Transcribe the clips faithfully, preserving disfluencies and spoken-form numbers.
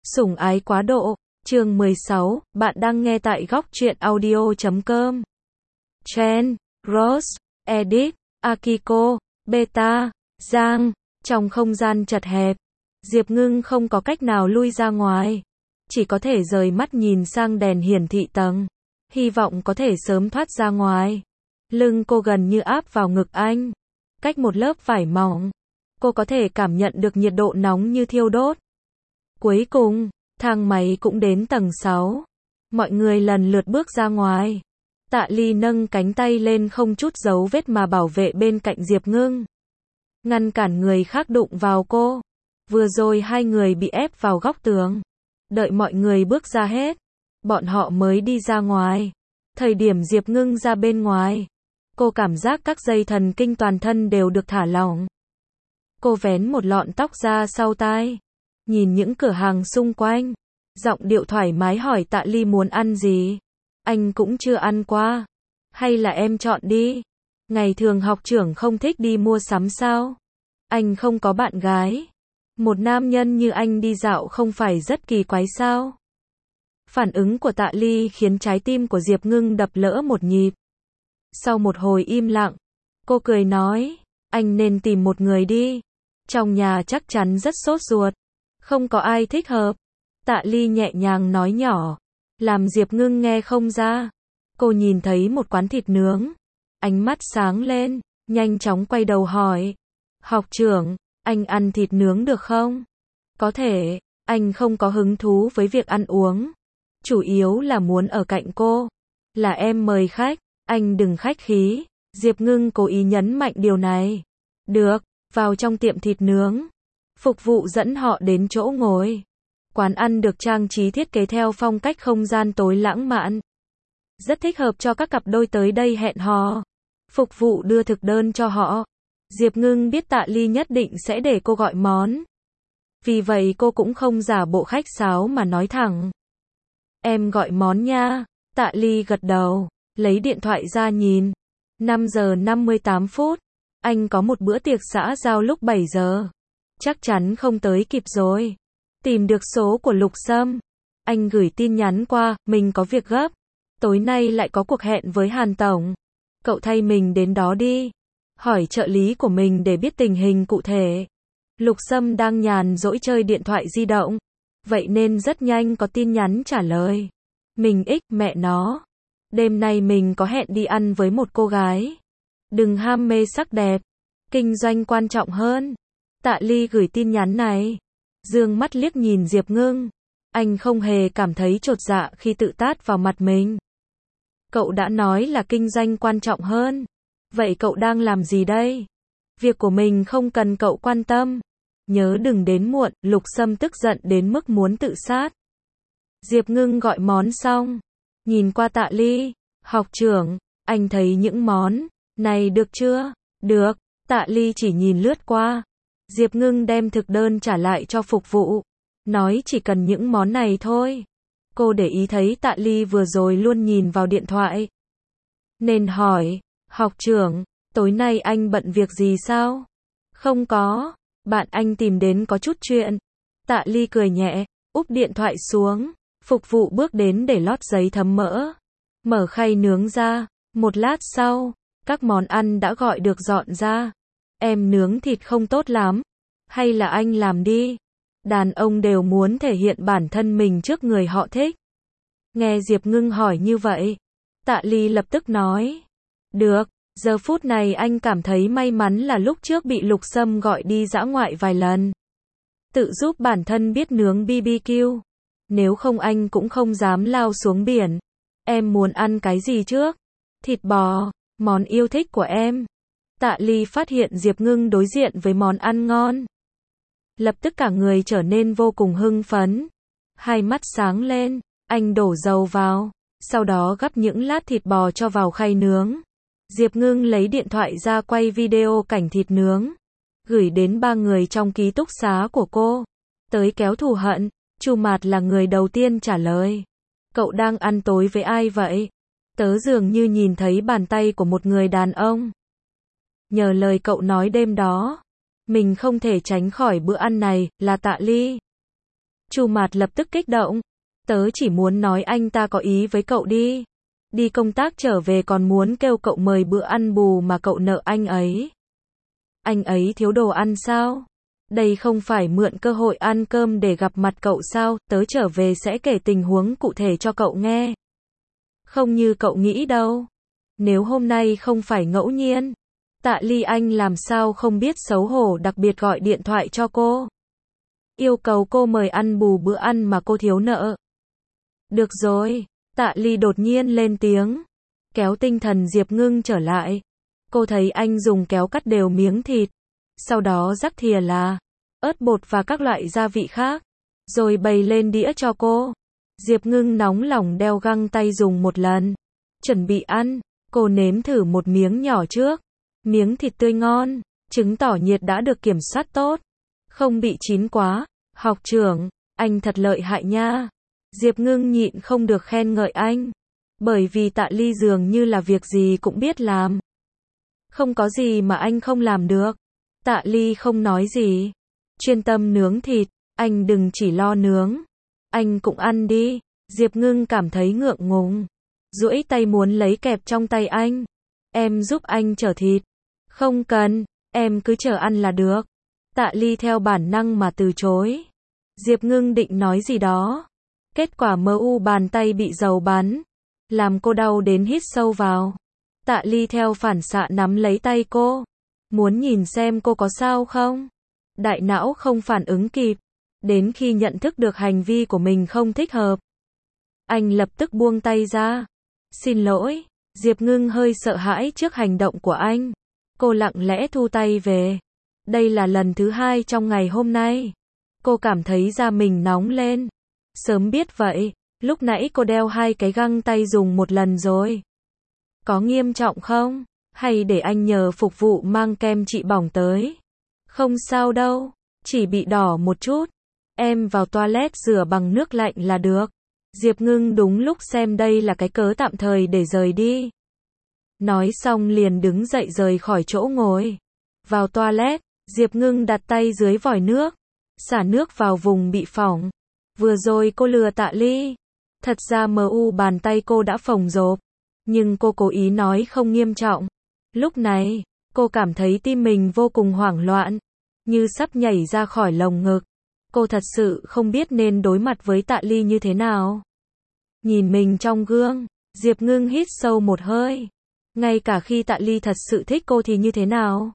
Sủng ái quá độ, chương mười sáu, bạn đang nghe tại góc truyện audio chấm com. Chen, Rose, Edith, Akiko, Beta, Giang, trong không gian chật hẹp, Diệp Ngưng không có cách nào lui ra ngoài, chỉ có thể rời mắt nhìn sang đèn hiển thị tầng, hy vọng có thể sớm thoát ra ngoài. Lưng cô gần như áp vào ngực anh, cách một lớp vải mỏng, cô có thể cảm nhận được nhiệt độ nóng như thiêu đốt. Cuối cùng, thang máy cũng đến tầng sáu. Mọi người lần lượt bước ra ngoài. Tạ Ly nâng cánh tay lên không chút dấu vết mà bảo vệ bên cạnh Diệp Ngưng, ngăn cản người khác đụng vào cô. Vừa rồi hai người bị ép vào góc tường. Đợi mọi người bước ra hết, bọn họ mới đi ra ngoài. Thời điểm Diệp Ngưng ra bên ngoài, cô cảm giác các dây thần kinh toàn thân đều được thả lỏng. Cô vén một lọn tóc ra sau tai, nhìn những cửa hàng xung quanh, giọng điệu thoải mái hỏi Tạ Ly muốn ăn gì. Anh cũng chưa ăn qua. Hay là em chọn đi. Ngày thường học trưởng không thích đi mua sắm sao? Anh không có bạn gái. Một nam nhân như anh đi dạo không phải rất kỳ quái sao? Phản ứng của Tạ Ly khiến trái tim của Diệp Ngưng đập lỡ một nhịp. Sau một hồi im lặng, cô cười nói, anh nên tìm một người đi. Trong nhà chắc chắn rất sốt ruột. Không có ai thích hợp. Tạ Ly nhẹ nhàng nói nhỏ, làm Diệp Ngưng nghe không ra. Cô nhìn thấy một quán thịt nướng, ánh mắt sáng lên, nhanh chóng quay đầu hỏi, học trưởng, anh ăn thịt nướng được không? Có thể, anh không có hứng thú với việc ăn uống, chủ yếu là muốn ở cạnh cô. Là em mời khách, anh đừng khách khí. Diệp Ngưng cố ý nhấn mạnh điều này. Được, vào trong tiệm thịt nướng. Phục vụ dẫn họ đến chỗ ngồi. Quán ăn được trang trí thiết kế theo phong cách không gian tối lãng mạn, rất thích hợp cho các cặp đôi tới đây hẹn hò. Phục vụ đưa thực đơn cho họ. Diệp Ngưng biết Tạ Ly nhất định sẽ để cô gọi món, vì vậy cô cũng không giả bộ khách sáo mà nói thẳng, em gọi món nha. Tạ Ly gật đầu, lấy điện thoại ra nhìn. Năm giờ năm mươi tám phút. Anh có một bữa tiệc xã giao lúc bảy giờ. Chắc chắn không tới kịp rồi. Tìm được số của Lục Sâm. Anh gửi tin nhắn qua, mình có việc gấp. Tối nay lại có cuộc hẹn với Hàn Tổng. Cậu thay mình đến đó đi. Hỏi trợ lý của mình để biết tình hình cụ thể. Lục Sâm đang nhàn rỗi chơi điện thoại di động. Vậy nên rất nhanh có tin nhắn trả lời. Mình ích mẹ nó. Đêm nay mình có hẹn đi ăn với một cô gái. Đừng ham mê sắc đẹp. Kinh doanh quan trọng hơn. Tạ Ly gửi tin nhắn này. Dương mắt liếc nhìn Diệp Ngưng. Anh không hề cảm thấy chột dạ khi tự tát vào mặt mình. Cậu đã nói là kinh doanh quan trọng hơn. Vậy cậu đang làm gì đây? Việc của mình không cần cậu quan tâm. Nhớ đừng đến muộn. Lục Sâm tức giận đến mức muốn tự sát. Diệp Ngưng gọi món xong, nhìn qua Tạ Ly. Học trưởng, anh thấy những món này được chưa? Được. Tạ Ly chỉ nhìn lướt qua. Diệp Ngưng đem thực đơn trả lại cho phục vụ, nói chỉ cần những món này thôi. Cô để ý thấy Tạ Ly vừa rồi luôn nhìn vào điện thoại, nên hỏi, học trưởng, tối nay anh bận việc gì sao? Không có, bạn anh tìm đến có chút chuyện. Tạ Ly cười nhẹ, úp điện thoại xuống. Phục vụ bước đến để lót giấy thấm mỡ, mở khay nướng ra. Một lát sau, các món ăn đã gọi được dọn ra. Em nướng thịt không tốt lắm, hay là anh làm đi? Đàn ông đều muốn thể hiện bản thân mình trước người họ thích. Nghe Diệp Ngưng hỏi như vậy, Tạ Ly lập tức nói, được. Giờ phút này anh cảm thấy may mắn là lúc trước bị Lục Sâm gọi đi dã ngoại vài lần, tự giúp bản thân biết nướng bê bê kiu. Nếu không anh cũng không dám lao xuống biển. Em muốn ăn cái gì trước? Thịt bò, món yêu thích của em. Tạ Ly phát hiện Diệp Ngưng đối diện với món ăn ngon, lập tức cả người trở nên vô cùng hưng phấn. Hai mắt sáng lên, anh đổ dầu vào, sau đó gắp những lát thịt bò cho vào khay nướng. Diệp Ngưng lấy điện thoại ra quay video cảnh thịt nướng, gửi đến ba người trong ký túc xá của cô. Tới kéo thù hận, Chu Mạt là người đầu tiên trả lời. Cậu đang ăn tối với ai vậy? Tớ dường như nhìn thấy bàn tay của một người đàn ông. Nhờ lời cậu nói đêm đó, mình không thể tránh khỏi bữa ăn này, là Tạ Ly. Chu Mạt lập tức kích động. Tớ chỉ muốn nói anh ta có ý với cậu đi. Đi công tác trở về còn muốn kêu cậu mời bữa ăn bù mà cậu nợ anh ấy. Anh ấy thiếu đồ ăn sao? Đây không phải mượn cơ hội ăn cơm để gặp mặt cậu sao? Tớ trở về sẽ kể tình huống cụ thể cho cậu nghe. Không như cậu nghĩ đâu. Nếu hôm nay không phải ngẫu nhiên, Tạ Ly anh làm sao không biết xấu hổ đặc biệt gọi điện thoại cho cô. Yêu cầu cô mời ăn bù bữa ăn mà cô thiếu nợ. Được rồi, Tạ Ly đột nhiên lên tiếng, kéo tinh thần Diệp Ngưng trở lại. Cô thấy anh dùng kéo cắt đều miếng thịt, sau đó rắc thìa là ớt bột và các loại gia vị khác, rồi bày lên đĩa cho cô. Diệp Ngưng nóng lòng đeo găng tay dùng một lần, chuẩn bị ăn. Cô nếm thử một miếng nhỏ trước, miếng thịt tươi ngon, chứng tỏ nhiệt đã được kiểm soát tốt, không bị chín quá. Học trưởng, anh thật lợi hại nha. Diệp Ngưng nhịn không được khen ngợi anh, bởi vì Tạ Ly dường như là việc gì cũng biết làm. Không có gì mà anh không làm được. Tạ Ly không nói gì, chuyên tâm nướng thịt. Anh đừng chỉ lo nướng, anh cũng ăn đi. Diệp Ngưng cảm thấy ngượng ngùng, duỗi tay muốn lấy kẹp trong tay anh. Em giúp anh chở thịt. Không cần, em cứ chở ăn là được. Tạ Ly theo bản năng mà từ chối. Diệp Ngưng định nói gì đó, kết quả mờ u bàn tay bị dầu bắn, làm cô đau đến hít sâu vào. Tạ Ly theo phản xạ nắm lấy tay cô, muốn nhìn xem cô có sao không. Đại não không phản ứng kịp, đến khi nhận thức được hành vi của mình không thích hợp, anh lập tức buông tay ra. Xin lỗi. Diệp Ngưng hơi sợ hãi trước hành động của anh. Cô lặng lẽ thu tay về. Đây là lần thứ hai trong ngày hôm nay. Cô cảm thấy da mình nóng lên. Sớm biết vậy, lúc nãy cô đeo hai cái găng tay dùng một lần rồi. Có nghiêm trọng không? Hay để anh nhờ phục vụ mang kem trị bỏng tới? Không sao đâu, chỉ bị đỏ một chút. Em vào toilet rửa bằng nước lạnh là được. Diệp Ngưng đúng lúc xem đây là cái cớ tạm thời để rời đi. Nói xong liền đứng dậy rời khỏi chỗ ngồi. Vào toilet, Diệp Ngưng đặt tay dưới vòi nước, xả nước vào vùng bị phỏng. Vừa rồi cô lừa Tạ Ly. Thật ra mờ u bàn tay cô đã phồng rộp, nhưng cô cố ý nói không nghiêm trọng. Lúc này, cô cảm thấy tim mình vô cùng hoảng loạn, như sắp nhảy ra khỏi lồng ngực. Cô thật sự không biết nên đối mặt với Tạ Ly như thế nào. Nhìn mình trong gương, Diệp Ngưng hít sâu một hơi. Ngay cả khi Tạ Ly thật sự thích cô thì như thế nào?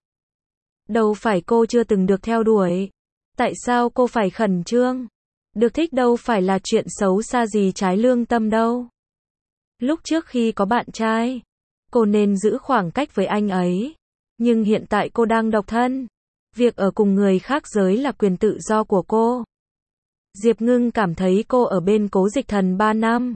Đâu phải cô chưa từng được theo đuổi. Tại sao cô phải khẩn trương? Được thích đâu phải là chuyện xấu xa gì trái lương tâm đâu. Lúc trước khi có bạn trai, cô nên giữ khoảng cách với anh ấy. Nhưng hiện tại cô đang độc thân. Việc ở cùng người khác giới là quyền tự do của cô. Diệp Ngưng cảm thấy cô ở bên Cố Dịch Thần ba năm.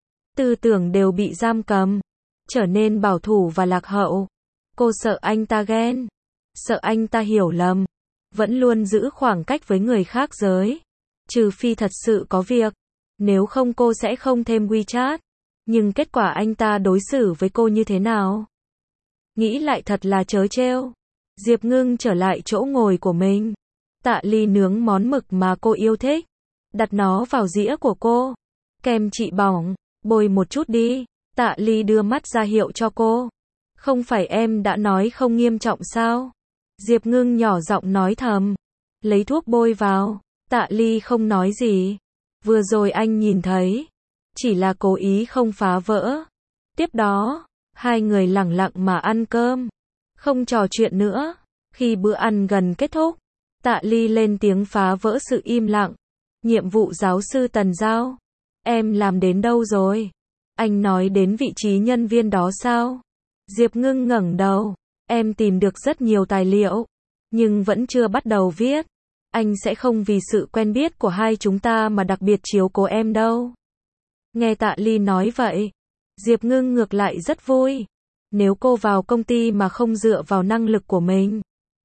Tư tưởng đều bị giam cầm, trở nên bảo thủ và lạc hậu. Cô sợ anh ta ghen, sợ anh ta hiểu lầm, vẫn luôn giữ khoảng cách với người khác giới. Trừ phi thật sự có việc, nếu không cô sẽ không thêm WeChat. Nhưng kết quả anh ta đối xử với cô như thế nào? Nghĩ lại thật là trớ trêu. Diệp Ngưng trở lại chỗ ngồi của mình. Tạ Ly nướng món mực mà cô yêu thích, đặt nó vào dĩa của cô. Kem trị bỏng, bôi một chút đi. Tạ Ly đưa mắt ra hiệu cho cô. Không phải em đã nói không nghiêm trọng sao? Diệp Ngưng nhỏ giọng nói thầm. Lấy thuốc bôi vào. Tạ Ly không nói gì. Vừa rồi anh nhìn thấy, chỉ là cố ý không phá vỡ. Tiếp đó, hai người lẳng lặng mà ăn cơm, không trò chuyện nữa. Khi bữa ăn gần kết thúc, Tạ Ly lên tiếng phá vỡ sự im lặng. Nhiệm vụ giáo sư Tần giao, em làm đến đâu rồi? Anh nói đến vị trí nhân viên đó sao? Diệp Ngưng ngẩng đầu. Em tìm được rất nhiều tài liệu, nhưng vẫn chưa bắt đầu viết. Anh sẽ không vì sự quen biết của hai chúng ta mà đặc biệt chiếu cố em đâu. Nghe Tạ Ly nói vậy, Diệp Ngưng ngược lại rất vui. Nếu cô vào công ty mà không dựa vào năng lực của mình,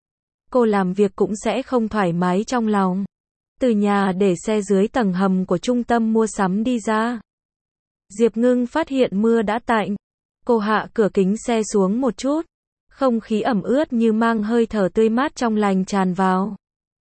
cô làm việc cũng sẽ không thoải mái trong lòng. Từ nhà để xe dưới tầng hầm của trung tâm mua sắm đi ra, Diệp Ngưng phát hiện mưa đã tạnh. Cô hạ cửa kính xe xuống một chút, không khí ẩm ướt như mang hơi thở tươi mát trong lành tràn vào.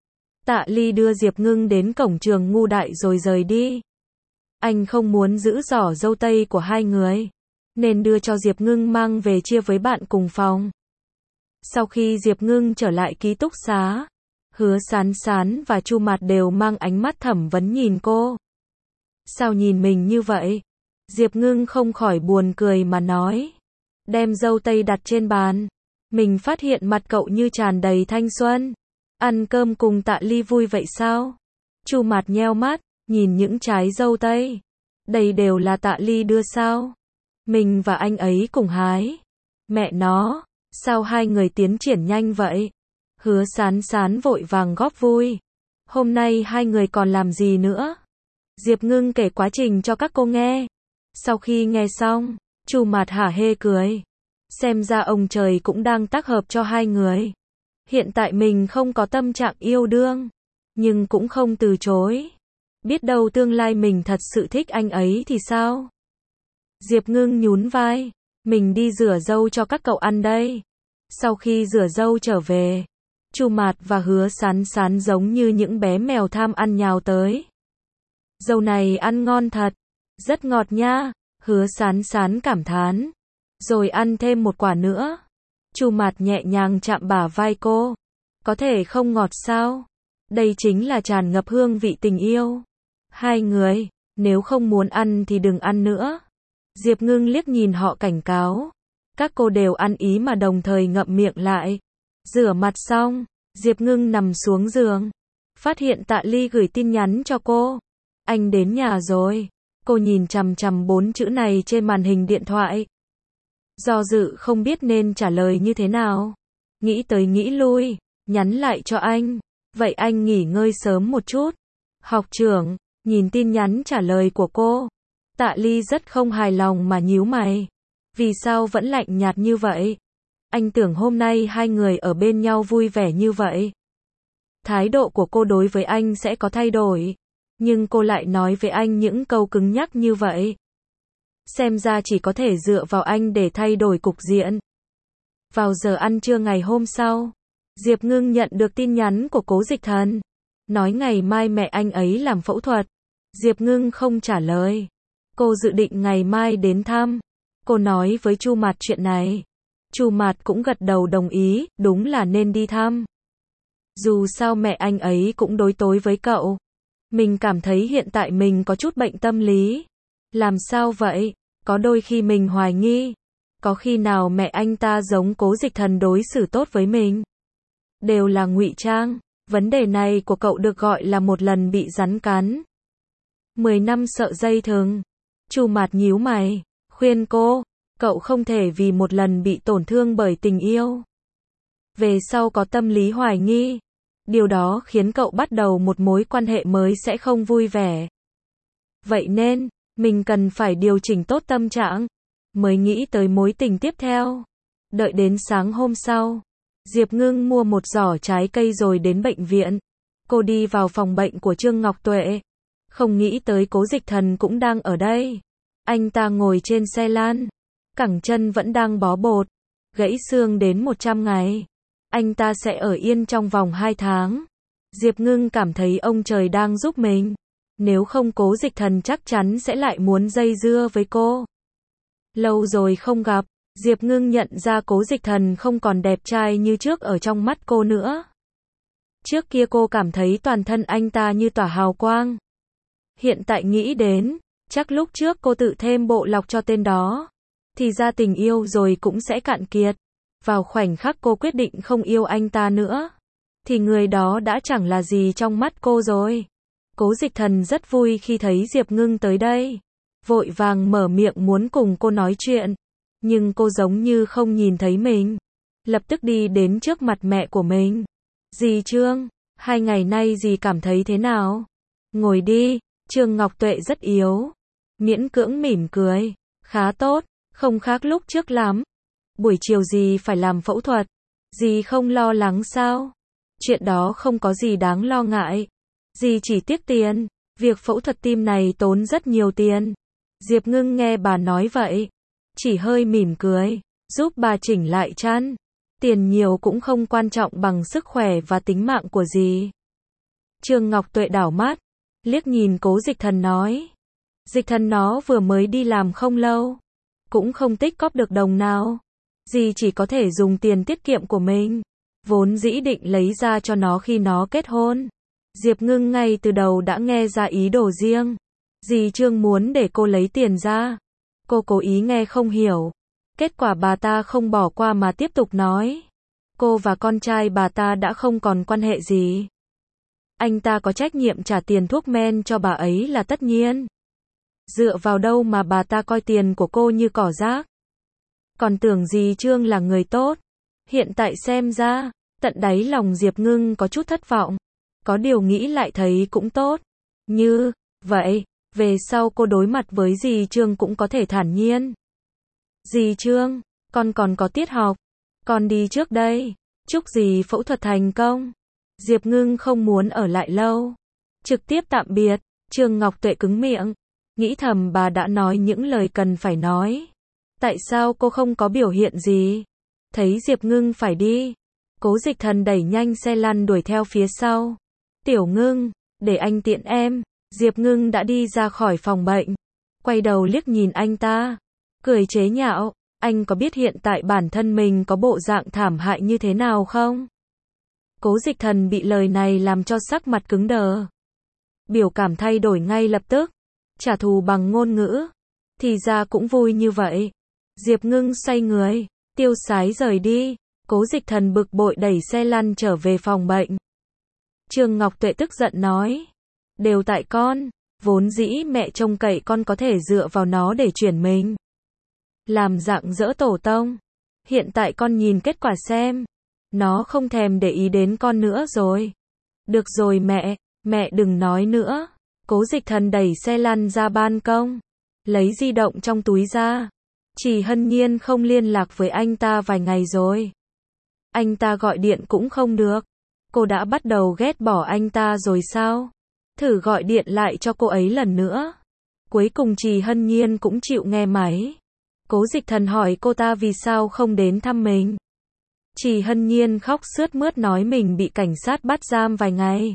Tạ Ly đưa Diệp Ngưng đến cổng trường Ngu Đại rồi rời đi. Anh không muốn giữ giỏ dâu tây của hai người, nên đưa cho Diệp Ngưng mang về chia với bạn cùng phòng. Sau khi Diệp Ngưng trở lại ký túc xá, Hứa Sán Sán và Chu Mạt đều mang ánh mắt thẩm vấn nhìn cô. Sao nhìn mình như vậy? Diệp Ngưng không khỏi buồn cười mà nói. Đem dâu tây đặt trên bàn. Mình phát hiện mặt cậu như tràn đầy thanh xuân. Ăn cơm cùng Tạ Ly vui vậy sao? Chu Mạt nheo mắt, nhìn những trái dâu tây. Đây đều là Tạ Ly đưa sao? Mình và anh ấy cùng hái. Mẹ nó, sao hai người tiến triển nhanh vậy? Hứa Sán Sán vội vàng góp vui. Hôm nay hai người còn làm gì nữa? Diệp Ngưng kể quá trình cho các cô nghe. Sau khi nghe xong, Chu Mạt hả hê cười. Xem ra ông trời cũng đang tác hợp cho hai người. Hiện tại mình không có tâm trạng yêu đương, nhưng cũng không từ chối. Biết đâu tương lai mình thật sự thích anh ấy thì sao? Diệp Ngưng nhún vai. Mình đi rửa dâu cho các cậu ăn đây. Sau khi rửa dâu trở về, Chu Mạt và Hứa Sán Sán giống như những bé mèo tham ăn nhào tới. Dâu này ăn ngon thật, rất ngọt nha, Hứa Sán Sán cảm thán. Rồi ăn thêm một quả nữa. Chu Mạt nhẹ nhàng chạm bả vai cô. Có thể không ngọt sao? Đây chính là tràn ngập hương vị tình yêu. Hai người, nếu không muốn ăn thì đừng ăn nữa. Diệp Ngưng liếc nhìn họ cảnh cáo. Các cô đều ăn ý mà đồng thời ngậm miệng lại. Rửa mặt xong, Diệp Ngưng nằm xuống giường. Phát hiện Tạ Ly gửi tin nhắn cho cô. Anh đến nhà rồi. Cô nhìn chằm chằm bốn chữ này trên màn hình điện thoại. Do dự không biết nên trả lời như thế nào. Nghĩ tới nghĩ lui, nhắn lại cho anh. Vậy anh nghỉ ngơi sớm một chút. Học trưởng, nhìn tin nhắn trả lời của cô. Tạ Ly rất không hài lòng mà nhíu mày. Vì sao vẫn lạnh nhạt như vậy? Anh tưởng hôm nay hai người ở bên nhau vui vẻ như vậy. Thái độ của cô đối với anh sẽ có thay đổi. Nhưng cô lại nói với anh những câu cứng nhắc như vậy. Xem ra chỉ có thể dựa vào anh để thay đổi cục diện. Vào giờ ăn trưa ngày hôm sau, Diệp Ngưng nhận được tin nhắn của Cố Dịch Thần. Nói ngày mai mẹ anh ấy làm phẫu thuật. Diệp Ngưng không trả lời. Cô dự định ngày mai đến thăm. Cô nói với Chu Mạt chuyện này. Chu Mạt cũng gật đầu đồng ý, đúng là nên đi thăm. Dù sao mẹ anh ấy cũng đối tối với cậu. Mình cảm thấy hiện tại mình có chút bệnh tâm lý. Làm sao vậy? Có đôi khi mình hoài nghi. Có khi nào mẹ anh ta giống Cố Dịch Thần đối xử tốt với mình? Đều là ngụy trang. Vấn đề này của cậu được gọi là một lần bị rắn cắn. Mười năm sợ dây thừng. Chu Mạt nhíu mày, khuyên cô, cậu không thể vì một lần bị tổn thương bởi tình yêu. Về sau có tâm lý hoài nghi. Điều đó khiến cậu bắt đầu một mối quan hệ mới sẽ không vui vẻ. Vậy nên, mình cần phải điều chỉnh tốt tâm trạng, mới nghĩ tới mối tình tiếp theo. Đợi đến sáng hôm sau, Diệp Ngưng mua một giỏ trái cây rồi đến bệnh viện. Cô đi vào phòng bệnh của Trương Ngọc Tuệ. Không nghĩ tới Cố Dịch Thần cũng đang ở đây. Anh ta ngồi trên xe lan, cẳng chân vẫn đang bó bột, gãy xương đến một trăm ngày. Anh ta sẽ ở yên trong vòng hai tháng. Diệp Ngưng cảm thấy ông trời đang giúp mình. Nếu không Cố Dịch Thần chắc chắn sẽ lại muốn dây dưa với cô. Lâu rồi không gặp, Diệp Ngưng nhận ra Cố Dịch Thần không còn đẹp trai như trước ở trong mắt cô nữa. Trước kia cô cảm thấy toàn thân anh ta như tỏa hào quang. Hiện tại nghĩ đến, chắc lúc trước cô tự thêm bộ lọc cho tên đó. Thì ra tình yêu rồi cũng sẽ cạn kiệt. Vào khoảnh khắc cô quyết định không yêu anh ta nữa, thì người đó đã chẳng là gì trong mắt cô rồi. Cố Dịch Thần rất vui khi thấy Diệp Ngưng tới đây. Vội vàng mở miệng muốn cùng cô nói chuyện. Nhưng cô giống như không nhìn thấy mình. Lập tức đi đến trước mặt mẹ của mình. Dì Trương, hai ngày nay dì cảm thấy thế nào? Ngồi đi. Trương Ngọc Tuệ rất yếu. Miễn cưỡng mỉm cười. Khá tốt, không khác lúc trước lắm. Buổi chiều dì phải làm phẫu thuật. Dì không lo lắng sao? Chuyện đó không có gì đáng lo ngại. Dì chỉ tiếc tiền. Việc phẫu thuật tim này tốn rất nhiều tiền. Diệp Ngưng nghe bà nói vậy, chỉ hơi mỉm cười, giúp bà chỉnh lại chăn. Tiền nhiều cũng không quan trọng bằng sức khỏe và tính mạng của dì. Trương Ngọc Tuệ đảo mắt, liếc nhìn Cố Dịch Thần nói. Dịch Thần nó vừa mới đi làm không lâu, cũng không tích cóp được đồng nào. Dì chỉ có thể dùng tiền tiết kiệm của mình, vốn dĩ định lấy ra cho nó khi nó kết hôn. Diệp Ngưng ngay từ đầu đã nghe ra ý đồ riêng. Dì Trương muốn để cô lấy tiền ra. Cô cố ý nghe không hiểu. Kết quả bà ta không bỏ qua mà tiếp tục nói. Cô và con trai bà ta đã không còn quan hệ gì. Anh ta có trách nhiệm trả tiền thuốc men cho bà ấy là tất nhiên. Dựa vào đâu mà bà ta coi tiền của cô như cỏ rác. Còn tưởng dì Trương là người tốt. Hiện tại xem ra, tận đáy lòng Diệp Ngưng có chút thất vọng. Có điều nghĩ lại thấy cũng tốt. Như vậy, về sau cô đối mặt với dì Trương cũng có thể thản nhiên. Dì Trương, con còn có tiết học. Con đi trước đây. Chúc dì phẫu thuật thành công. Diệp Ngưng không muốn ở lại lâu. Trực tiếp tạm biệt. Trương Ngọc Tuệ cứng miệng. Nghĩ thầm bà đã nói những lời cần phải nói. Tại sao cô không có biểu hiện gì? Thấy Diệp Ngưng phải đi. Cố Dịch Thần đẩy nhanh xe lăn đuổi theo phía sau. Tiểu Ngưng, để anh tiện em. Diệp Ngưng đã đi ra khỏi phòng bệnh. Quay đầu liếc nhìn anh ta. Cười chế nhạo. Anh có biết hiện tại bản thân mình có bộ dạng thảm hại như thế nào không? Cố Dịch Thần bị lời này làm cho sắc mặt cứng đờ. Biểu cảm thay đổi ngay lập tức. Trả thù bằng ngôn ngữ. Thì ra cũng vui như vậy. Diệp Ngưng xoay người, tiêu sái rời đi. Cố Dịch Thần bực bội đẩy xe lăn trở về phòng bệnh. Trương Ngọc Tuệ tức giận nói. Đều tại con. Vốn dĩ mẹ trông cậy con có thể dựa vào nó để chuyển mình. Làm dạng dỡ tổ tông. Hiện tại con nhìn kết quả xem. Nó không thèm để ý đến con nữa rồi. Được rồi mẹ, mẹ đừng nói nữa. Cố Dịch Thần đẩy xe lăn ra ban công. Lấy di động trong túi ra. Chỉ Hân Nhiên không liên lạc với anh ta vài ngày rồi. Anh ta gọi điện cũng không được. Cô đã bắt đầu ghét bỏ anh ta rồi sao? Thử gọi điện lại cho cô ấy lần nữa. Cuối cùng Trì Hân Nhiên cũng chịu nghe máy. Cố Dịch Thần hỏi cô ta vì sao không đến thăm mình. Trì Hân Nhiên khóc sướt mướt nói mình bị cảnh sát bắt giam vài ngày.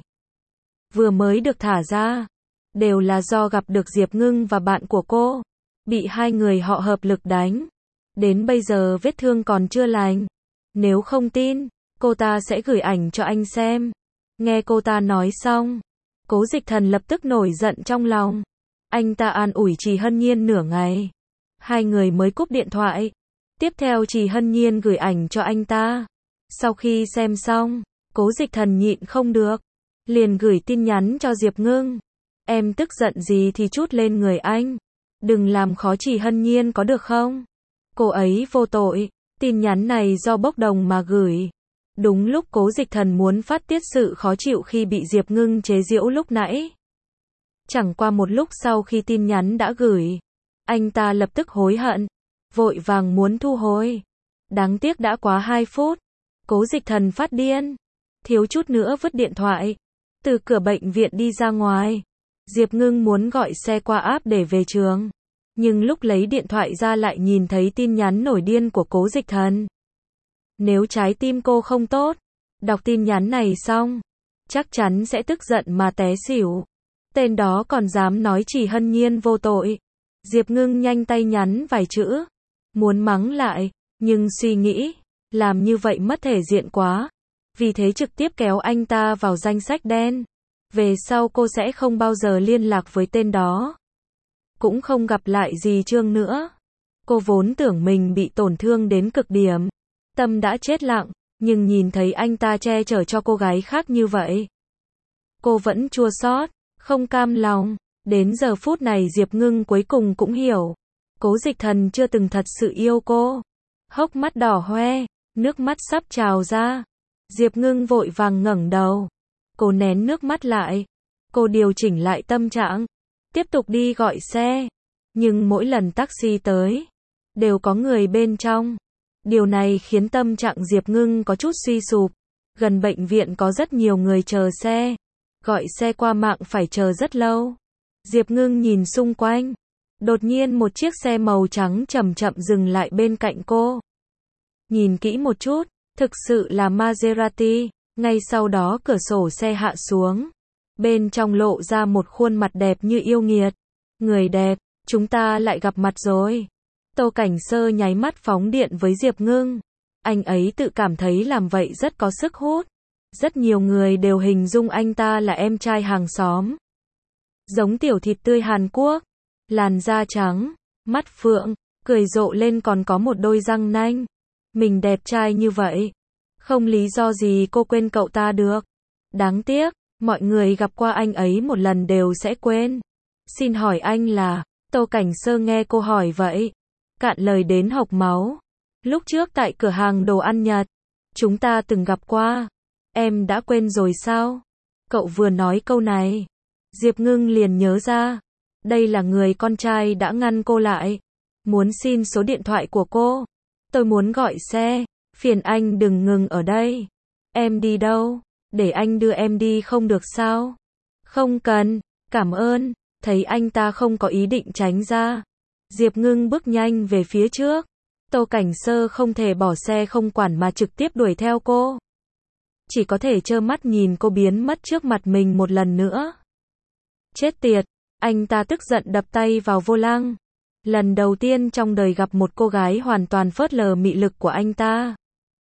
Vừa mới được thả ra. Đều là do gặp được Diệp Ngưng và bạn của cô. Bị hai người họ hợp lực đánh. Đến bây giờ vết thương còn chưa lành. Nếu không tin, cô ta sẽ gửi ảnh cho anh xem. Nghe cô ta nói xong, Cố Dịch Thần lập tức nổi giận trong lòng. Anh ta an ủi Trì Hân Nhiên nửa ngày. Hai người mới cúp điện thoại. Tiếp theo Trì Hân Nhiên gửi ảnh cho anh ta. Sau khi xem xong, Cố Dịch Thần nhịn không được. Liền gửi tin nhắn cho Diệp Ngưng. Em tức giận gì thì trút lên người anh. Đừng làm khó Trì Hân Nhiên có được không? Cô ấy vô tội. Tin nhắn này do bốc đồng mà gửi. Đúng lúc Cố Dịch Thần muốn phát tiết sự khó chịu khi bị Diệp Ngưng chế giễu lúc nãy. Chẳng qua một lúc sau khi tin nhắn đã gửi, anh ta lập tức hối hận, vội vàng muốn thu hồi. Đáng tiếc đã quá hai phút. Cố Dịch Thần phát điên, thiếu chút nữa vứt điện thoại. Từ cửa bệnh viện đi ra ngoài, Diệp Ngưng muốn gọi xe qua app để về trường. Nhưng lúc lấy điện thoại ra lại nhìn thấy tin nhắn nổi điên của Cố Dịch Thần. Nếu trái tim cô không tốt, đọc tin nhắn này xong, chắc chắn sẽ tức giận mà té xỉu. Tên đó còn dám nói Trì Hân Nhiên vô tội. Diệp Ngưng nhanh tay nhắn vài chữ, muốn mắng lại, nhưng suy nghĩ, làm như vậy mất thể diện quá. Vì thế trực tiếp kéo anh ta vào danh sách đen. Về sau cô sẽ không bao giờ liên lạc với tên đó. Cũng không gặp lại dì Trương nữa. Cô vốn tưởng mình bị tổn thương đến cực điểm. Tâm đã chết lặng, nhưng nhìn thấy anh ta che chở cho cô gái khác như vậy. Cô vẫn chua xót, không cam lòng. Đến giờ phút này Diệp Ngưng cuối cùng cũng hiểu. Cố Dịch Thần chưa từng thật sự yêu cô. Hốc mắt đỏ hoe, nước mắt sắp trào ra. Diệp Ngưng vội vàng ngẩng đầu. Cô nén nước mắt lại. Cô điều chỉnh lại tâm trạng. Tiếp tục đi gọi xe. Nhưng mỗi lần taxi tới, đều có người bên trong. Điều này khiến tâm trạng Diệp Ngưng có chút suy sụp. Gần bệnh viện có rất nhiều người chờ xe. Gọi xe qua mạng phải chờ rất lâu. Diệp Ngưng nhìn xung quanh. Đột nhiên một chiếc xe màu trắng chậm chậm dừng lại bên cạnh cô. Nhìn kỹ một chút, thực sự là Maserati. Ngay sau đó cửa sổ xe hạ xuống. bên trong lộ ra một khuôn mặt đẹp như yêu nghiệt. Người đẹp, chúng ta lại gặp mặt rồi. Tô Cảnh Sơ nháy mắt phóng điện với Diệp Ngưng. Anh ấy tự cảm thấy làm vậy rất có sức hút. Rất nhiều người đều hình dung anh ta là em trai hàng xóm. Giống tiểu thịt tươi Hàn Quốc, làn da trắng, mắt phượng, cười rộ lên còn có một đôi răng nanh. Mình đẹp trai như vậy, không lý do gì cô quên cậu ta được. Đáng tiếc, mọi người gặp qua anh ấy một lần đều sẽ quên. Xin hỏi anh là, Tô Cảnh Sơ nghe cô hỏi vậy, cạn lời đến hộc máu. Lúc trước tại cửa hàng đồ ăn Nhật, chúng ta từng gặp qua. Em đã quên rồi sao? Cậu vừa nói câu này, Diệp Ngưng liền nhớ ra. Đây là người con trai đã ngăn cô lại. Muốn xin số điện thoại của cô. Tôi muốn gọi xe. Phiền anh đừng ngừng ở đây. Em đi đâu? Để anh đưa em đi không được sao? Không cần, cảm ơn. Thấy anh ta không có ý định tránh ra, Diệp Ngưng bước nhanh về phía trước. Tô Cảnh Sơ không thể bỏ xe không quản mà trực tiếp đuổi theo cô. Chỉ có thể trơ mắt nhìn cô biến mất trước mặt mình một lần nữa. Chết tiệt, anh ta tức giận đập tay vào vô lăng. Lần đầu tiên trong đời gặp một cô gái hoàn toàn phớt lờ mị lực của anh ta.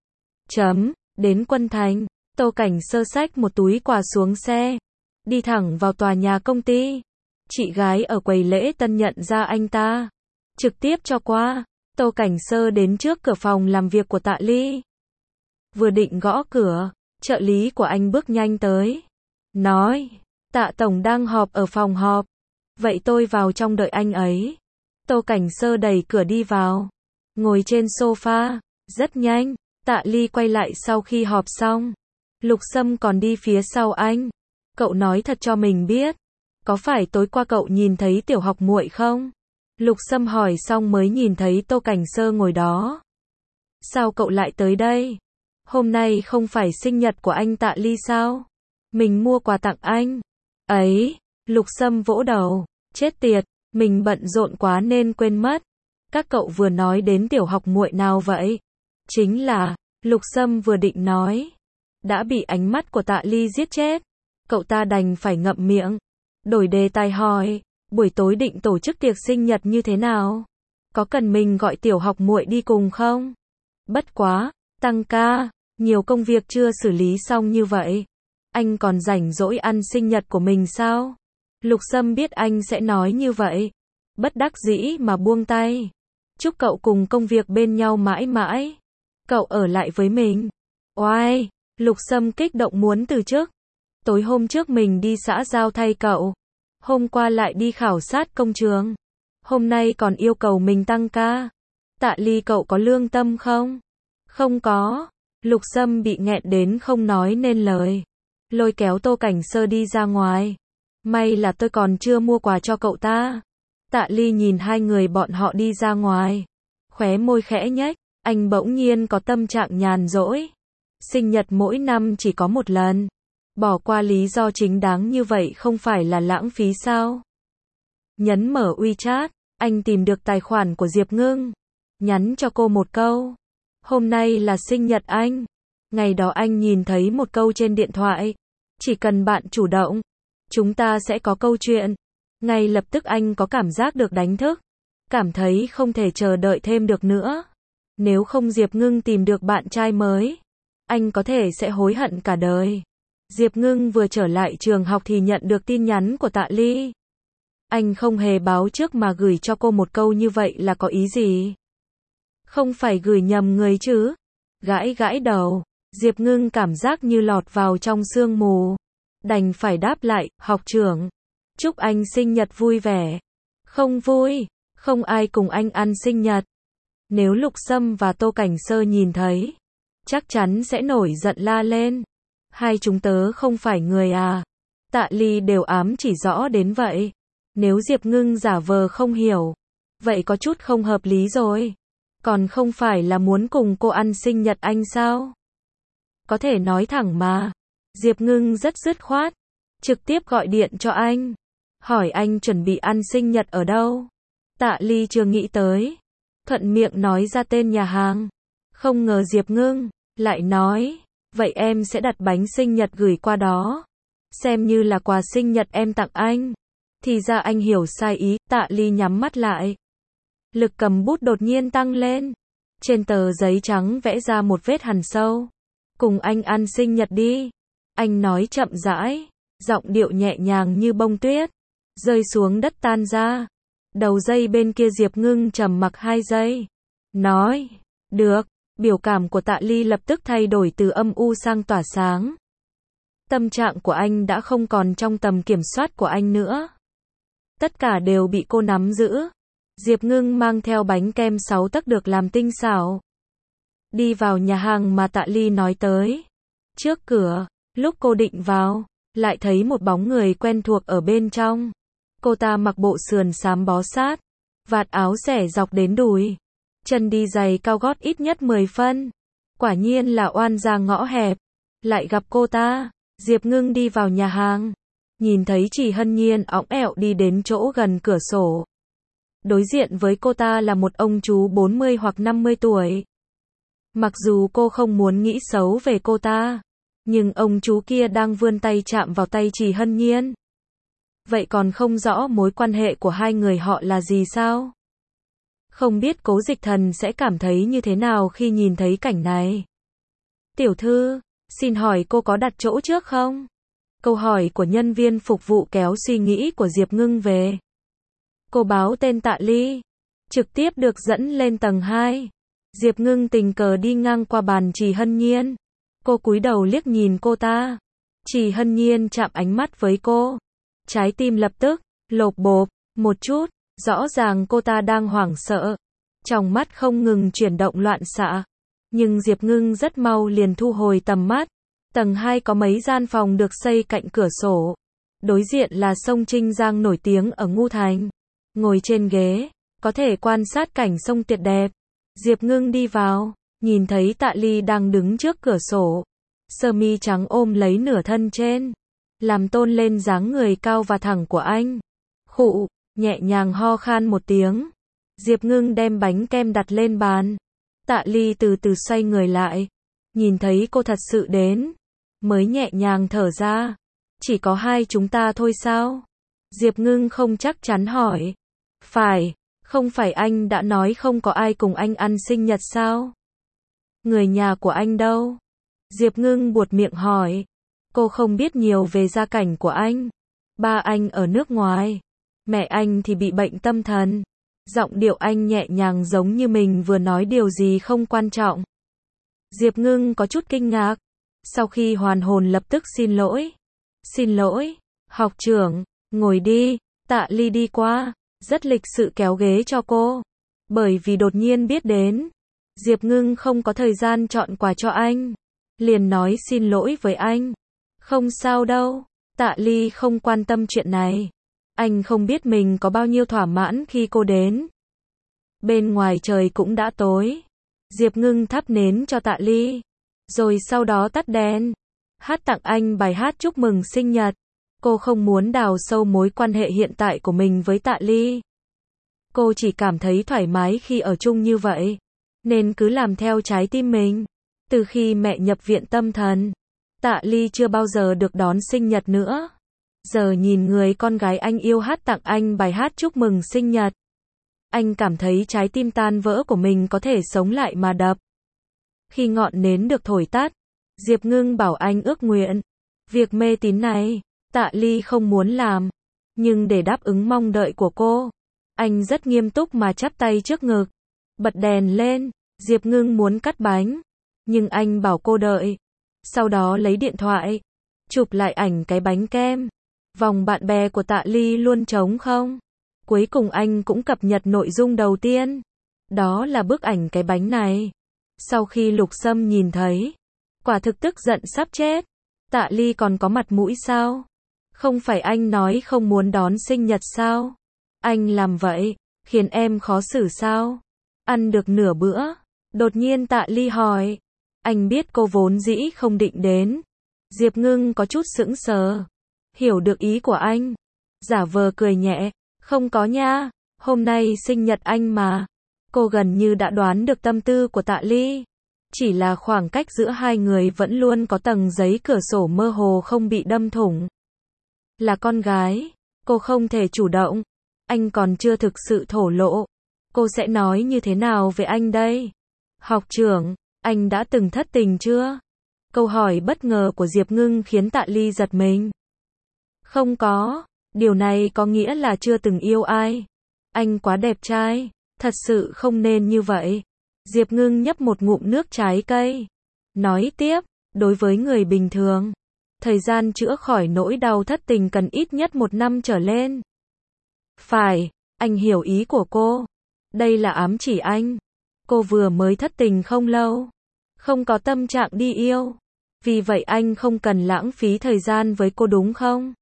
Chấm, đến Quân Thành, Tô Cảnh Sơ xách một túi quà xuống xe, đi thẳng vào tòa nhà công ty. Chị gái ở quầy lễ tân nhận ra anh ta, trực tiếp cho qua. Tô Cảnh Sơ đến trước cửa phòng làm việc của Tạ Ly. Vừa định gõ cửa, trợ lý của anh bước nhanh tới, nói, Tạ Tổng đang họp ở phòng họp. Vậy tôi vào trong đợi anh ấy. Tô Cảnh Sơ đẩy cửa đi vào, ngồi trên sofa. Rất nhanh, Tạ Ly quay lại sau khi họp xong. Lục Sâm còn đi phía sau anh. Cậu nói thật cho mình biết, có phải tối qua cậu nhìn thấy tiểu học muội không? Lục Sâm hỏi xong mới nhìn thấy Tô Cảnh Sơ ngồi đó. Sao cậu lại tới đây? Hôm nay không phải sinh nhật của anh Tạ Ly sao? Mình mua quà tặng anh. Ấy, Lục Sâm vỗ đầu. Chết tiệt, mình bận rộn quá nên quên mất. Các cậu vừa nói đến tiểu học muội nào vậy? Chính là, Lục Sâm vừa định nói, đã bị ánh mắt của Tạ Ly giết chết. Cậu ta đành phải ngậm miệng, đổi đề tài hỏi, buổi tối định tổ chức tiệc sinh nhật như thế nào? Có cần mình gọi tiểu học muội đi cùng không? Bất quá, tăng ca, nhiều công việc chưa xử lý xong như vậy. Anh còn rảnh rỗi ăn sinh nhật của mình sao? Lục Sâm biết anh sẽ nói như vậy. Bất đắc dĩ mà buông tay. Chúc cậu cùng công việc bên nhau mãi mãi. Cậu ở lại với mình. Oai, Lục Sâm kích động muốn từ chức. Tối hôm trước mình đi xã giao thay cậu. Hôm qua lại đi khảo sát công trường. Hôm nay còn yêu cầu mình tăng ca. Tạ Ly cậu có lương tâm không? Không có. Lục Sâm bị nghẹn đến không nói nên lời. Lôi kéo Tô Cảnh Sơ đi ra ngoài. May là tôi còn chưa mua quà cho cậu ta. Tạ Ly nhìn hai người bọn họ đi ra ngoài. Khóe môi khẽ nhếch. Anh bỗng nhiên có tâm trạng nhàn rỗi. Sinh nhật mỗi năm chỉ có một lần. Bỏ qua lý do chính đáng như vậy không phải là lãng phí sao? Nhấn mở WeChat, anh tìm được tài khoản của Diệp Ngưng. Nhắn cho cô một câu. Hôm nay là sinh nhật anh. Ngày đó anh nhìn thấy một câu trên điện thoại. Chỉ cần bạn chủ động, chúng ta sẽ có câu chuyện. Ngay lập tức anh có cảm giác được đánh thức. Cảm thấy không thể chờ đợi thêm được nữa. Nếu không Diệp Ngưng tìm được bạn trai mới, anh có thể sẽ hối hận cả đời. Diệp Ngưng vừa trở lại trường học thì nhận được tin nhắn của Tạ Ly. Anh không hề báo trước mà gửi cho cô một câu như vậy là có ý gì? Không phải gửi nhầm người chứ? Gãi gãi đầu, Diệp Ngưng cảm giác như lọt vào trong sương mù. Đành phải đáp lại, học trưởng. Chúc anh sinh nhật vui vẻ. Không vui, không ai cùng anh ăn sinh nhật. Nếu Lục Sâm và Tô Cảnh Sơ nhìn thấy, chắc chắn sẽ nổi giận la lên. Hai chúng tớ không phải người à? Tạ Ly đều ám chỉ rõ đến vậy. Nếu Diệp Ngưng giả vờ không hiểu, vậy có chút không hợp lý rồi. Còn không phải là muốn cùng cô ăn sinh nhật anh sao? Có thể nói thẳng mà. Diệp Ngưng rất dứt khoát, trực tiếp gọi điện cho anh, hỏi anh chuẩn bị ăn sinh nhật ở đâu. Tạ Ly chưa nghĩ tới, thuận miệng nói ra tên nhà hàng. Không ngờ Diệp Ngưng lại nói, vậy em sẽ đặt bánh sinh nhật gửi qua đó. xem như là quà sinh nhật em tặng anh. Thì ra anh hiểu sai ý, Tạ Ly nhắm mắt lại. Lực cầm bút đột nhiên tăng lên. Trên tờ giấy trắng vẽ ra một vết hằn sâu. Cùng anh ăn sinh nhật đi. Anh nói chậm rãi, giọng điệu nhẹ nhàng như bông tuyết, rơi xuống đất tan ra. Đầu dây bên kia Diệp Ngưng trầm mặc hai giây. Nói, được, biểu cảm của Tạ Ly lập tức thay đổi từ âm u sang tỏa sáng. Tâm trạng của anh đã không còn trong tầm kiểm soát của anh nữa. Tất cả đều bị cô nắm giữ. Diệp Ngưng mang theo bánh kem sáu tấc được làm tinh xảo. Đi vào nhà hàng mà Tạ Ly nói tới. Trước cửa, lúc cô định vào, lại thấy một bóng người quen thuộc ở bên trong. Cô ta mặc bộ sườn xám bó sát, vạt áo xẻ dọc đến đùi, chân đi giày cao gót ít nhất mười phân. Quả nhiên là oan gia ngõ hẹp. Lại gặp cô ta, Diệp Ngưng đi vào nhà hàng, nhìn thấy Trì Hân Nhiên õng ẹo đi đến chỗ gần cửa sổ. Đối diện với cô ta là một ông chú bốn mươi hoặc năm mươi tuổi. Mặc dù cô không muốn nghĩ xấu về cô ta, nhưng ông chú kia đang vươn tay chạm vào tay Trì Hân Nhiên. Vậy còn không rõ mối quan hệ của hai người họ là gì sao? Không biết Cố Dịch Thần sẽ cảm thấy như thế nào khi nhìn thấy cảnh này. Tiểu thư, xin hỏi cô có đặt chỗ trước không? Câu hỏi của nhân viên phục vụ kéo suy nghĩ của Diệp Ngưng về. Cô báo tên Tạ Ly, trực tiếp được dẫn lên tầng hai. Diệp Ngưng tình cờ đi ngang qua bàn Trì Hân Nhiên. Cô cúi đầu liếc nhìn cô ta. Trì Hân Nhiên chạm ánh mắt với cô. Trái tim lập tức lộp bộp một chút, rõ ràng cô ta đang hoảng sợ. Trong mắt không ngừng chuyển động loạn xạ. Nhưng Diệp Ngưng rất mau liền thu hồi tầm mắt. Tầng hai có mấy gian phòng được xây cạnh cửa sổ. Đối diện là sông Trinh Giang nổi tiếng ở Ngũ Thành. Ngồi trên ghế, có thể quan sát cảnh sông tuyệt đẹp. Diệp Ngưng đi vào, nhìn thấy Tạ Ly đang đứng trước cửa sổ. Sơ mi trắng ôm lấy nửa thân trên, làm tôn lên dáng người cao và thẳng của anh. Khụ, nhẹ nhàng ho khan một tiếng. Diệp Ngưng đem bánh kem đặt lên bàn. Tạ Ly từ từ xoay người lại, nhìn thấy cô thật sự đến, mới nhẹ nhàng thở ra. Chỉ có hai chúng ta thôi sao? Diệp Ngưng không chắc chắn hỏi. Phải, không phải anh đã nói không có ai cùng anh ăn sinh nhật sao? Người nhà của anh đâu? Diệp Ngưng buột miệng hỏi. Cô không biết nhiều về gia cảnh của anh. Ba anh ở nước ngoài, mẹ anh thì bị bệnh tâm thần. Giọng điệu anh nhẹ nhàng giống như mình vừa nói điều gì không quan trọng. Diệp Ngưng có chút kinh ngạc. Sau khi hoàn hồn lập tức xin lỗi. Xin lỗi, học trưởng, ngồi đi. Tạ Ly đi qua, rất lịch sự kéo ghế cho cô. Bởi vì đột nhiên biết đến, Diệp Ngưng không có thời gian chọn quà cho anh. Liền nói xin lỗi với anh. Không sao đâu, Tạ Ly không quan tâm chuyện này. Anh không biết mình có bao nhiêu thỏa mãn khi cô đến. Bên ngoài trời cũng đã tối. Diệp Ngưng thắp nến cho Tạ Ly, rồi sau đó tắt đèn. Hát tặng anh bài hát chúc mừng sinh nhật. Cô không muốn đào sâu mối quan hệ hiện tại của mình với Tạ Ly. Cô chỉ cảm thấy thoải mái khi ở chung như vậy, nên cứ làm theo trái tim mình. Từ khi mẹ nhập viện tâm thần, Tạ Ly chưa bao giờ được đón sinh nhật nữa. Giờ nhìn người con gái anh yêu hát tặng anh bài hát chúc mừng sinh nhật, anh cảm thấy trái tim tan vỡ của mình có thể sống lại mà đập. Khi ngọn nến được thổi tắt, Diệp Ngưng bảo anh ước nguyện. Việc mê tín này, Tạ Ly không muốn làm, nhưng để đáp ứng mong đợi của cô, anh rất nghiêm túc mà chắp tay trước ngực. Bật đèn lên, Diệp Ngưng muốn cắt bánh, nhưng anh bảo cô đợi. Sau đó lấy điện thoại, chụp lại ảnh cái bánh kem. Vòng bạn bè của Tạ Ly luôn trống không. Cuối cùng anh cũng cập nhật nội dung đầu tiên. Đó là bức ảnh cái bánh này. Sau khi Lục Sâm nhìn thấy, quả thực tức giận sắp chết. Tạ Ly còn có mặt mũi sao? Không phải anh nói không muốn đón sinh nhật sao? Anh làm vậy, khiến em khó xử sao? Ăn được nửa bữa, đột nhiên Tạ Ly hỏi. Anh biết cô vốn dĩ không định đến. Diệp Ngưng có chút sững sờ, hiểu được ý của anh, giả vờ cười nhẹ. Không có nha, hôm nay sinh nhật anh mà. Cô gần như đã đoán được tâm tư của Tạ Ly. Chỉ là khoảng cách giữa hai người vẫn luôn có tầng giấy cửa sổ mơ hồ không bị đâm thủng. Là con gái, cô không thể chủ động. Anh còn chưa thực sự thổ lộ. Cô sẽ nói như thế nào về anh đây? Học trưởng, anh đã từng thất tình chưa? Câu hỏi bất ngờ của Diệp Ngưng khiến Tạ Ly giật mình. Không có, điều này có nghĩa là chưa từng yêu ai. Anh quá đẹp trai, thật sự không nên như vậy. Diệp Ngưng nhấp một ngụm nước trái cây. Nói tiếp, đối với người bình thường, thời gian chữa khỏi nỗi đau thất tình cần ít nhất một năm trở lên. Phải, anh hiểu ý của cô. Đây là ám chỉ anh. Cô vừa mới thất tình không lâu. Không có tâm trạng đi yêu. Vì vậy anh không cần lãng phí thời gian với cô đúng không?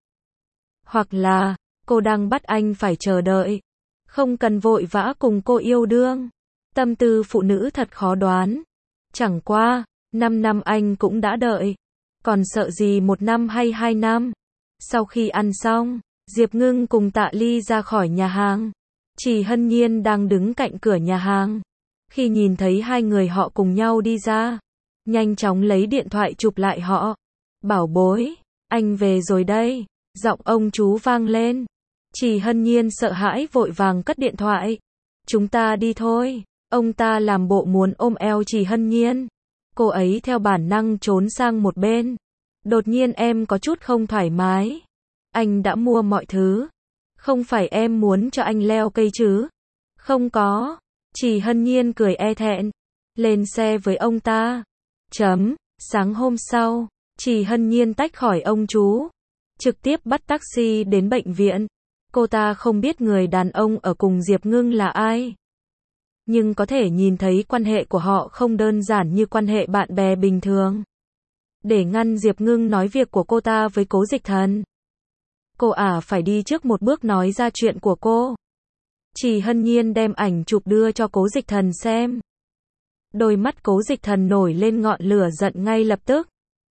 Hoặc là, cô đang bắt anh phải chờ đợi. Không cần vội vã cùng cô yêu đương. Tâm tư phụ nữ thật khó đoán. Chẳng qua, năm năm anh cũng đã đợi. Còn sợ gì một năm hay hai năm? Sau khi ăn xong, Diệp Ngưng cùng Tạ Ly ra khỏi nhà hàng. Chỉ Hân Nhiên đang đứng cạnh cửa nhà hàng. Khi nhìn thấy hai người họ cùng nhau đi ra, nhanh chóng lấy điện thoại chụp lại họ. Bảo bối, anh về rồi đây. Giọng ông chú vang lên. Chỉ Hân Nhiên sợ hãi vội vàng cất điện thoại. Chúng ta đi thôi. Ông ta làm bộ muốn ôm eo Chỉ Hân Nhiên. Cô ấy theo bản năng trốn sang một bên. Đột nhiên em có chút không thoải mái. Anh đã mua mọi thứ. Không phải em muốn cho anh leo cây chứ? Không có. Chỉ Hân Nhiên cười e thẹn. Lên xe với ông ta. Chấm. Sáng hôm sau, Chỉ Hân Nhiên tách khỏi ông chú. Trực tiếp bắt taxi đến bệnh viện. Cô ta không biết người đàn ông ở cùng Diệp Ngưng là ai. Nhưng có thể nhìn thấy quan hệ của họ không đơn giản như quan hệ bạn bè bình thường. Để ngăn Diệp Ngưng nói việc của cô ta với Cố Dịch Thần, cô ả phải đi trước một bước nói ra chuyện của cô. Chỉ Hân Nhiên đem ảnh chụp đưa cho Cố Dịch Thần xem. Đôi mắt Cố Dịch Thần nổi lên ngọn lửa giận ngay lập tức.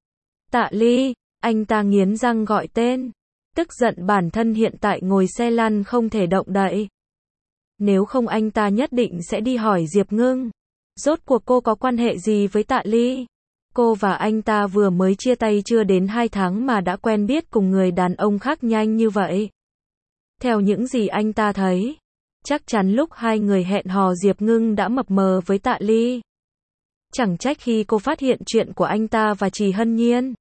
Tạ Ly, anh ta nghiến răng gọi tên. Tức giận bản thân hiện tại ngồi xe lăn không thể động đậy. Nếu không anh ta nhất định sẽ đi hỏi Diệp Ngưng. Rốt cuộc cô có quan hệ gì với Tạ Ly? Cô và anh ta vừa mới chia tay chưa đến hai tháng mà đã quen biết cùng người đàn ông khác nhanh như vậy. Theo những gì anh ta thấy, chắc chắn lúc hai người hẹn hò Diệp Ngưng đã mập mờ với Tạ Ly. Chẳng trách khi cô phát hiện chuyện của anh ta và Chỉ Hân Nhiên,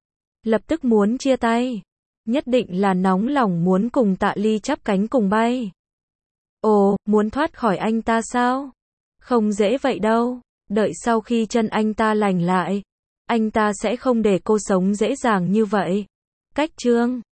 lập tức muốn chia tay. Nhất định là nóng lòng muốn cùng Tạ Ly chắp cánh cùng bay. Ồ, muốn thoát khỏi anh ta sao? Không dễ vậy đâu. Đợi sau khi chân anh ta lành lại, anh ta sẽ không để cô sống dễ dàng như vậy. Cách chương